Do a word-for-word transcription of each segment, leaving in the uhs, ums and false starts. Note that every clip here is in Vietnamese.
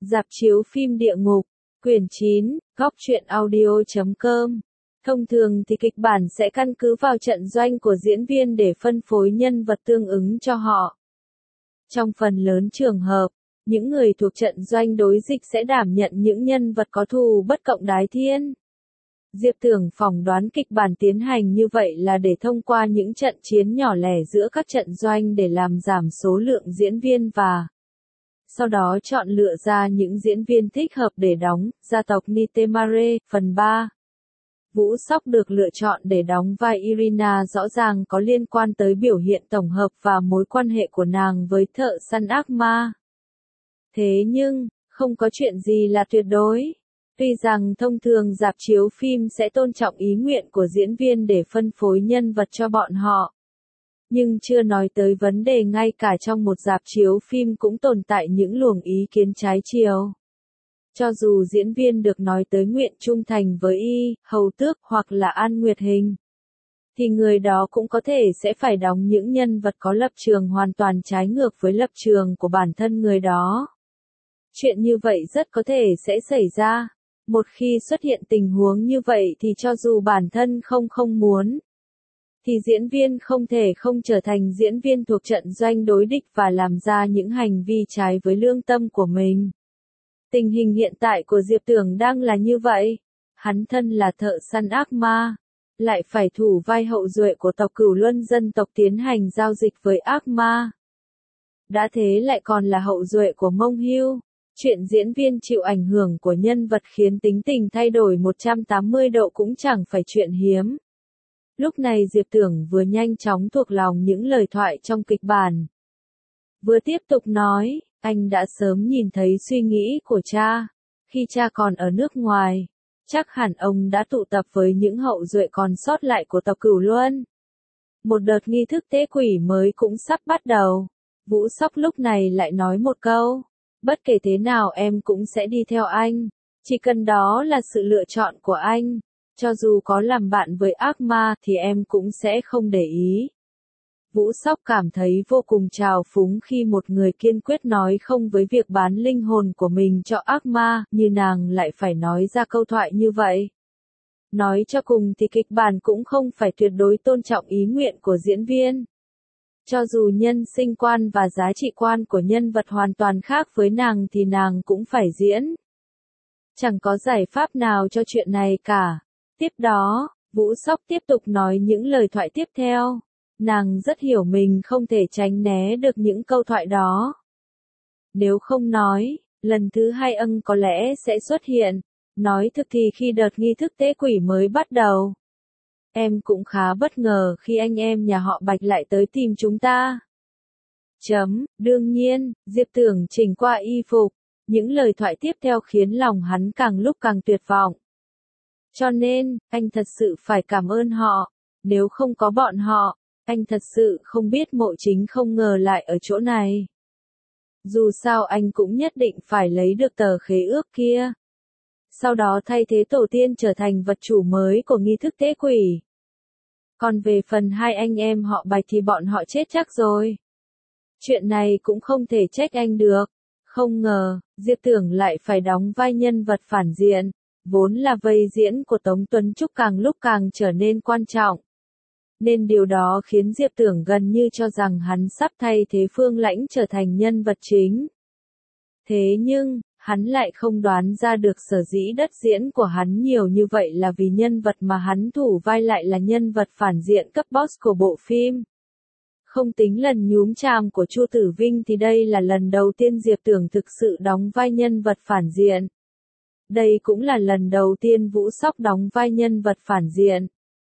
Rạp chiếu phim Địa ngục, quyển chín, góc truyện audio chấm com. Thông thường thì kịch bản sẽ căn cứ vào trận doanh của diễn viên để phân phối nhân vật tương ứng cho họ. Trong phần lớn trường hợp, những người thuộc trận doanh đối dịch sẽ đảm nhận những nhân vật có thù bất cộng đái thiên. Diệp Tưởng phỏng đoán kịch bản tiến hành như vậy là để thông qua những trận chiến nhỏ lẻ giữa các trận doanh để làm giảm số lượng diễn viên và sau đó chọn lựa ra những diễn viên thích hợp để đóng. Gia tộc Nitemare, phần ba. Vũ Sóc được lựa chọn để đóng vai Irina rõ ràng có liên quan tới biểu hiện tổng hợp và mối quan hệ của nàng với thợ săn ác ma. Thế nhưng, không có chuyện gì là tuyệt đối. Tuy rằng thông thường rạp chiếu phim sẽ tôn trọng ý nguyện của diễn viên để phân phối nhân vật cho bọn họ. Nhưng chưa nói tới vấn đề ngay cả trong một rạp chiếu phim cũng tồn tại những luồng ý kiến trái chiều. Cho dù diễn viên được nói tới nguyện trung thành với Y, Hầu Tước hoặc là An Nguyệt Hình, thì người đó cũng có thể sẽ phải đóng những nhân vật có lập trường hoàn toàn trái ngược với lập trường của bản thân người đó. Chuyện như vậy rất có thể sẽ xảy ra. Một khi xuất hiện tình huống như vậy thì cho dù bản thân không không muốn, thì diễn viên không thể không trở thành diễn viên thuộc trận doanh đối địch và làm ra những hành vi trái với lương tâm của mình. Tình hình hiện tại của Diệp Tưởng đang là như vậy. Hắn thân là thợ săn ác ma, lại phải thủ vai hậu duệ của tộc Cửu Luân dân tộc tiến hành giao dịch với ác ma. Đã thế lại còn là hậu duệ của Mông Hưu. Chuyện diễn viên chịu ảnh hưởng của nhân vật khiến tính tình thay đổi một trăm tám mươi độ cũng chẳng phải chuyện hiếm. Lúc này Diệp Tưởng vừa nhanh chóng thuộc lòng những lời thoại trong kịch bản, vừa tiếp tục nói, anh đã sớm nhìn thấy suy nghĩ của cha. Khi cha còn ở nước ngoài, chắc hẳn ông đã tụ tập với những hậu duệ còn sót lại của tộc Cửu Luân. Một đợt nghi thức tế quỷ mới cũng sắp bắt đầu. Vũ Sóc lúc này lại nói một câu. Bất kể thế nào em cũng sẽ đi theo anh. Chỉ cần đó là sự lựa chọn của anh. Cho dù có làm bạn với ác ma thì em cũng sẽ không để ý. Vũ Sóc cảm thấy vô cùng trào phúng khi một người kiên quyết nói không với việc bán linh hồn của mình cho ác ma, như nàng lại phải nói ra câu thoại như vậy. Nói cho cùng thì kịch bản cũng không phải tuyệt đối tôn trọng ý nguyện của diễn viên. Cho dù nhân sinh quan và giá trị quan của nhân vật hoàn toàn khác với nàng thì nàng cũng phải diễn. Chẳng có giải pháp nào cho chuyện này cả. Tiếp đó, Vũ Sóc tiếp tục nói những lời thoại tiếp theo. Nàng rất hiểu mình không thể tránh né được những câu thoại đó. Nếu không nói, lần thứ hai ân có lẽ sẽ xuất hiện. Nói thực thì khi đợt nghi thức tế quỷ mới bắt đầu, em cũng khá bất ngờ khi anh em nhà họ Bạch lại tới tìm chúng ta. Chấm, đương nhiên, Diệp Tưởng chỉnh qua y phục. Những lời thoại tiếp theo khiến lòng hắn càng lúc càng tuyệt vọng. Cho nên, anh thật sự phải cảm ơn họ. Nếu không có bọn họ, anh thật sự không biết Mộ Chính không ngờ lại ở chỗ này. Dù sao anh cũng nhất định phải lấy được tờ khế ước kia. Sau đó thay thế tổ tiên trở thành vật chủ mới của nghi thức tế quỷ. Còn về phần hai anh em họ Bạch thì bọn họ chết chắc rồi. Chuyện này cũng không thể trách anh được. Không ngờ, Diệp Tưởng lại phải đóng vai nhân vật phản diện. Vốn là vây diễn của Tống Tuấn Trúc càng lúc càng trở nên quan trọng. Nên điều đó khiến Diệp Tưởng gần như cho rằng hắn sắp thay thế Phương Lãnh trở thành nhân vật chính. Thế nhưng, hắn lại không đoán ra được sở dĩ đất diễn của hắn nhiều như vậy là vì nhân vật mà hắn thủ vai lại là nhân vật phản diện cấp boss của bộ phim. Không tính lần nhúm chàm của Chu Tử Vinh thì đây là lần đầu tiên Diệp Tưởng thực sự đóng vai nhân vật phản diện. Đây cũng là lần đầu tiên Vũ Sóc đóng vai nhân vật phản diện.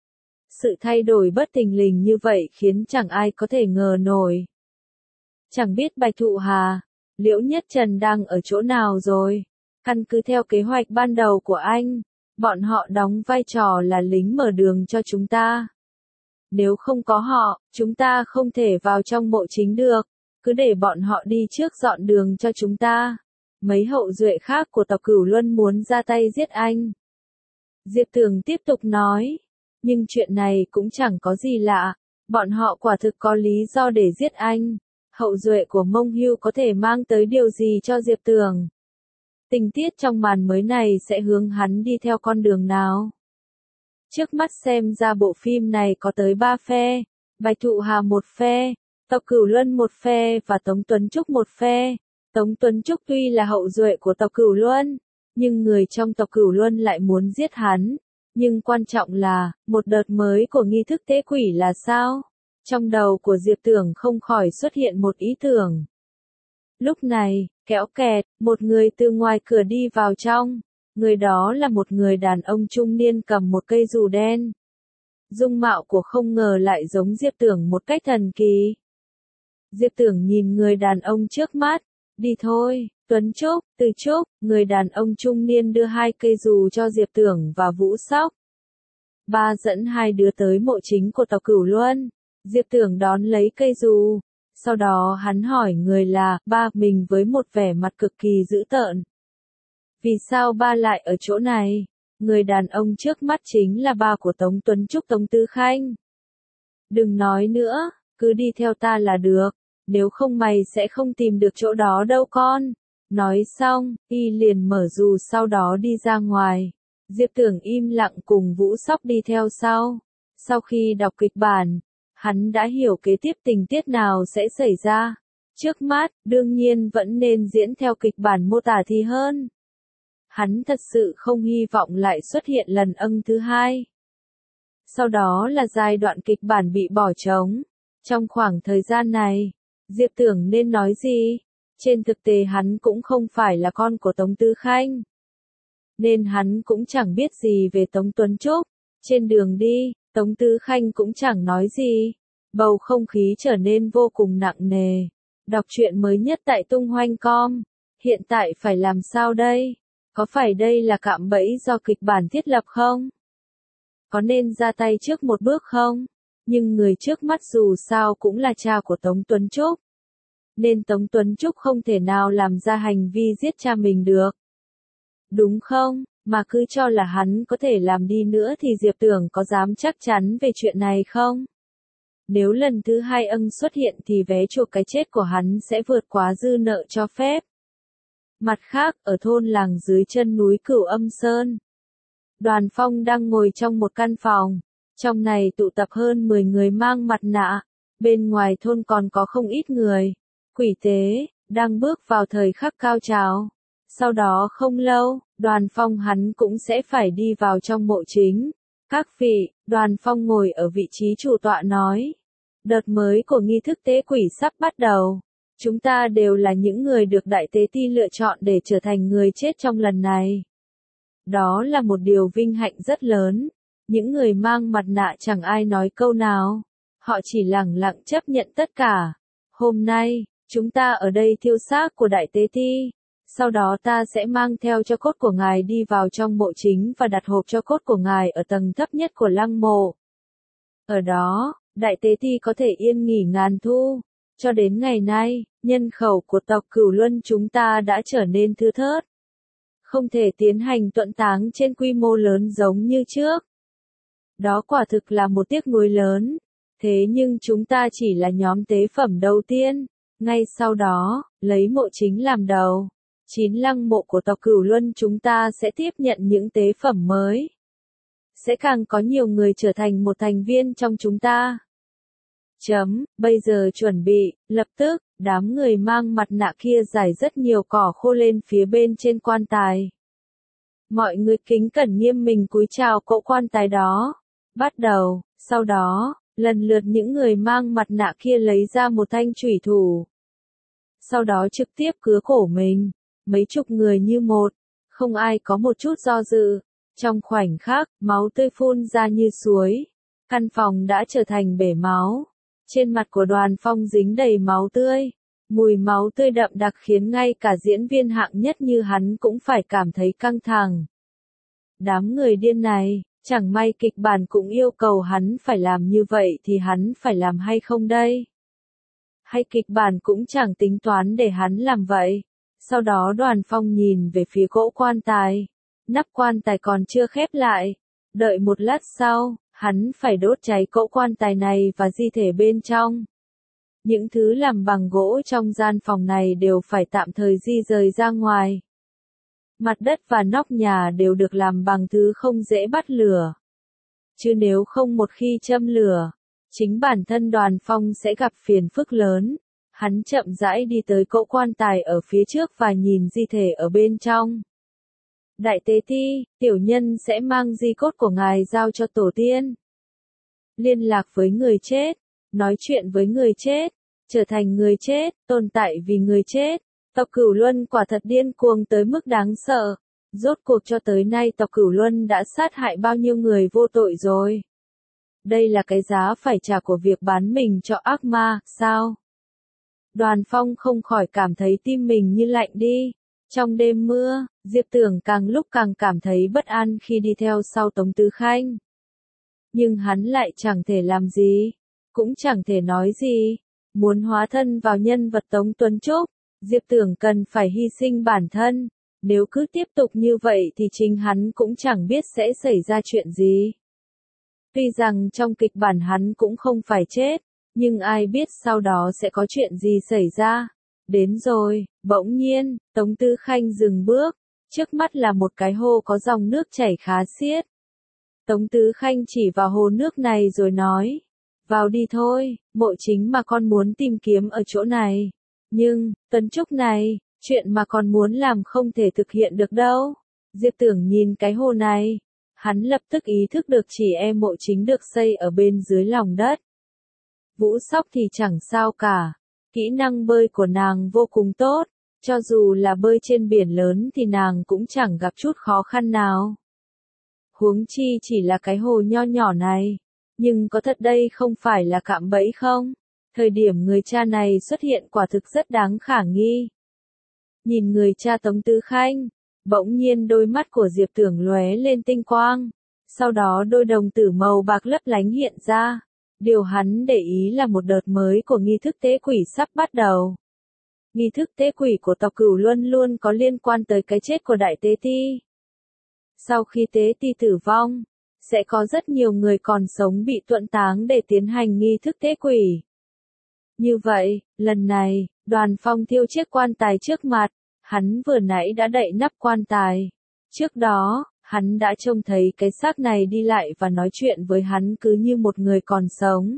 Sự thay đổi bất thình lình như vậy khiến chẳng ai có thể ngờ nổi. Chẳng biết Bạch Thụ Hà, Liễu Nhất Trần đang ở chỗ nào rồi? Căn cứ theo kế hoạch ban đầu của anh, bọn họ đóng vai trò là lính mở đường cho chúng ta. Nếu không có họ, chúng ta không thể vào trong Mộ Chính được. Cứ để bọn họ đi trước dọn đường cho chúng ta. Mấy hậu duệ khác của tộc Cửu Luân muốn ra tay giết anh. Diệp Tưởng tiếp tục nói. Nhưng chuyện này cũng chẳng có gì lạ. Bọn họ quả thực có lý do để giết anh. Hậu duệ của Mông Hưu có thể mang tới điều gì cho Diệp Tưởng? Tình tiết trong màn mới này sẽ hướng hắn đi theo con đường nào? Trước mắt xem ra bộ phim này có tới ba phe, Bạch Thụ Hà một phe, Tộc Cửu Luân một phe và Tống Tuấn Trúc một phe. Tống Tuấn Trúc tuy là hậu duệ của tộc Cửu Luân, nhưng người trong tộc Cửu Luân lại muốn giết hắn. Nhưng quan trọng là, một đợt mới của nghi thức tế quỷ là sao? Trong đầu của Diệp Tưởng không khỏi xuất hiện một ý tưởng. Lúc này, kéo kẹt, một người từ ngoài cửa đi vào trong. Người đó là một người đàn ông trung niên cầm một cây dù đen. Dung mạo của không ngờ lại giống Diệp Tưởng một cách thần kỳ. Diệp Tưởng nhìn người đàn ông trước mắt. Đi thôi, Tuấn Trúc, Từ Trúc, người đàn ông trung niên đưa hai cây dù cho Diệp Tưởng và Vũ Sóc. Ba dẫn hai đứa tới mộ chính của tộc Cửu Luân. Diệp Tưởng đón lấy cây dù. Sau đó hắn hỏi người là, ba mình với một vẻ mặt cực kỳ dữ tợn. Vì sao ba lại ở chỗ này? Người đàn ông trước mắt chính là ba của Tống Tuấn Trúc Tống Tư Khanh. Đừng nói nữa, cứ đi theo ta là được, nếu không mày sẽ không tìm được chỗ đó đâu con. Nói xong, y liền mở dù sau đó đi ra ngoài. Diệp Tưởng im lặng cùng Vũ Sóc đi theo sau. Sau khi đọc kịch bản, hắn đã hiểu kế tiếp tình tiết nào sẽ xảy ra. Trước mắt, đương nhiên vẫn nên diễn theo kịch bản mô tả thì hơn. Hắn thật sự không hy vọng lại xuất hiện lần ân thứ hai. Sau đó là giai đoạn kịch bản bị bỏ trống. Trong khoảng thời gian này, Diệp Tưởng nên nói gì? Trên thực tế hắn cũng không phải là con của Tống Tư Khanh. Nên hắn cũng chẳng biết gì về Tống Tuấn Trúc. Trên đường đi, Tống Tư Khanh cũng chẳng nói gì. Bầu không khí trở nên vô cùng nặng nề. Đọc truyện mới nhất tại tung hoanh chấm com. Hiện tại phải làm sao đây? Có phải đây là cạm bẫy do kịch bản thiết lập không? Có nên ra tay trước một bước không? Nhưng người trước mắt dù sao cũng là cha của Tống Tuấn Trúc. Nên Tống Tuấn Trúc không thể nào làm ra hành vi giết cha mình được. Đúng không? Mà cứ cho là hắn có thể làm đi nữa thì Diệp Tưởng có dám chắc chắn về chuyện này không? Nếu lần thứ hai ân xuất hiện thì vé chuộc cái chết của hắn sẽ vượt quá dư nợ cho phép. Mặt khác, ở thôn làng dưới chân núi Cửu Âm Sơn, Đoàn Phong đang ngồi trong một căn phòng. Trong này tụ tập hơn mười người mang mặt nạ. Bên ngoài thôn còn có không ít người. Quỷ tế, đang bước vào thời khắc cao trào. Sau đó không lâu, Đoàn Phong hắn cũng sẽ phải đi vào trong mộ chính. Các vị, Đoàn Phong ngồi ở vị trí chủ tọa nói. Đợt mới của nghi thức tế quỷ sắp bắt đầu. Chúng ta đều là những người được Đại Tế Ti lựa chọn để trở thành người chết trong lần này. Đó là một điều vinh hạnh rất lớn. Những người mang mặt nạ chẳng ai nói câu nào. Họ chỉ lẳng lặng chấp nhận tất cả. Hôm nay, chúng ta ở đây thiêu xác của Đại Tế Ti. Sau đó ta sẽ mang theo cho cốt của ngài đi vào trong mộ chính và đặt hộp cho cốt của ngài ở tầng thấp nhất của lăng mộ. Ở đó, Đại Tế Ti có thể yên nghỉ ngàn thu. Cho đến ngày nay, nhân khẩu của tộc Cửu Luân chúng ta đã trở nên thưa thớt. Không thể tiến hành tuẫn táng trên quy mô lớn giống như trước. Đó quả thực là một tiếc nuối lớn. Thế nhưng chúng ta chỉ là nhóm tế phẩm đầu tiên. Ngay sau đó, lấy mộ chính làm đầu. Chín lăng mộ của tộc Cửu Luân chúng ta sẽ tiếp nhận những tế phẩm mới. Sẽ càng có nhiều người trở thành một thành viên trong chúng ta. Chấm, bây giờ chuẩn bị, lập tức, đám người mang mặt nạ kia rải rất nhiều cỏ khô lên phía bên trên quan tài. Mọi người kính cẩn nghiêm mình cúi chào cỗ quan tài đó. Bắt đầu, sau đó, lần lượt những người mang mặt nạ kia lấy ra một thanh chủy thủ. Sau đó trực tiếp cứa cổ mình. Mấy chục người như một, không ai có một chút do dự. Trong khoảnh khắc, máu tươi phun ra như suối. Căn phòng đã trở thành bể máu. Trên mặt của Đoàn Phong dính đầy máu tươi. Mùi máu tươi đậm đặc khiến ngay cả diễn viên hạng nhất như hắn cũng phải cảm thấy căng thẳng. Đám người điên này, chẳng may kịch bản cũng yêu cầu hắn phải làm như vậy thì hắn phải làm hay không đây? Hay kịch bản cũng chẳng tính toán để hắn làm vậy? Sau đó Đoàn Phong nhìn về phía cỗ quan tài. Nắp quan tài còn chưa khép lại. Đợi một lát sau, hắn phải đốt cháy cỗ quan tài này và di thể bên trong. Những thứ làm bằng gỗ trong gian phòng này đều phải tạm thời di rời ra ngoài. Mặt đất và nóc nhà đều được làm bằng thứ không dễ bắt lửa. Chứ nếu không một khi châm lửa, chính bản thân Đoàn Phong sẽ gặp phiền phức lớn. Hắn chậm rãi đi tới cỗ quan tài ở phía trước và nhìn di thể ở bên trong. Đại tế ti, tiểu nhân sẽ mang di cốt của ngài giao cho tổ tiên. Liên lạc với người chết, nói chuyện với người chết, trở thành người chết, tồn tại vì người chết. Tộc Cửu Luân quả thật điên cuồng tới mức đáng sợ. Rốt cuộc cho tới nay tộc Cửu Luân đã sát hại bao nhiêu người vô tội rồi. Đây là cái giá phải trả của việc bán mình cho ác ma, sao? Đoàn Phong không khỏi cảm thấy tim mình như lạnh đi. Trong đêm mưa, Diệp Tưởng càng lúc càng cảm thấy bất an khi đi theo sau Tống Tứ Khanh. Nhưng hắn lại chẳng thể làm gì, cũng chẳng thể nói gì. Muốn hóa thân vào nhân vật Tống Tuấn Trúc, Diệp Tưởng cần phải hy sinh bản thân. Nếu cứ tiếp tục như vậy thì chính hắn cũng chẳng biết sẽ xảy ra chuyện gì. Tuy rằng trong kịch bản hắn cũng không phải chết, nhưng ai biết sau đó sẽ có chuyện gì xảy ra. Đến rồi, bỗng nhiên, Tống Tứ Khanh dừng bước, trước mắt là một cái hồ có dòng nước chảy khá xiết. Tống Tứ Khanh chỉ vào hồ nước này rồi nói, vào đi thôi, mộ chính mà con muốn tìm kiếm ở chỗ này. Nhưng, Tuấn Trúc này, chuyện mà con muốn làm không thể thực hiện được đâu. Diệp Tưởng nhìn cái hồ này, hắn lập tức ý thức được chỉ e mộ chính được xây ở bên dưới lòng đất. Vũ Sóc thì chẳng sao cả, kỹ năng bơi của nàng vô cùng tốt, cho dù là bơi trên biển lớn thì nàng cũng chẳng gặp chút khó khăn nào. Huống chi chỉ là cái hồ nho nhỏ này, nhưng có thật đây không phải là cạm bẫy không? Thời điểm người cha này xuất hiện quả thực rất đáng khả nghi. Nhìn người cha Tống Tứ Khanh, bỗng nhiên đôi mắt của Diệp Tưởng lóe lên tinh quang, sau đó đôi đồng tử màu bạc lấp lánh hiện ra. Điều hắn để ý là một đợt mới của nghi thức tế quỷ sắp bắt đầu. Nghi thức tế quỷ của tộc Cửu Luân luôn có liên quan tới cái chết của Đại Tế Ti. Sau khi Tế Ti tử vong, sẽ có rất nhiều người còn sống bị tuẫn táng để tiến hành nghi thức tế quỷ. Như vậy, lần này, Đoàn Phong thiêu chiếc quan tài trước mặt, hắn vừa nãy đã đậy nắp quan tài. Trước đó, hắn đã trông thấy cái xác này đi lại và nói chuyện với hắn cứ như một người còn sống.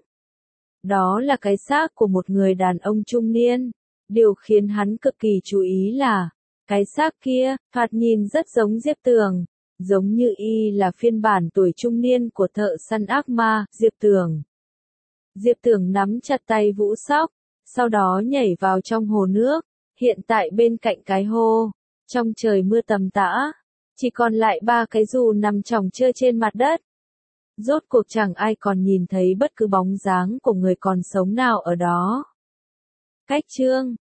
Đó là cái xác của một người đàn ông trung niên. Điều khiến hắn cực kỳ chú ý là, cái xác kia, thoạt nhìn rất giống Diệp Tưởng, giống như y là phiên bản tuổi trung niên của thợ săn ác ma, Diệp Tưởng. Diệp Tưởng nắm chặt tay Vũ Sóc, sau đó nhảy vào trong hồ nước, hiện tại bên cạnh cái hồ, trong trời mưa tầm tã, chỉ còn lại ba cái dù nằm chồng chơi trên mặt đất. Rốt cuộc chẳng ai còn nhìn thấy bất cứ bóng dáng của người còn sống nào ở đó. Cách chương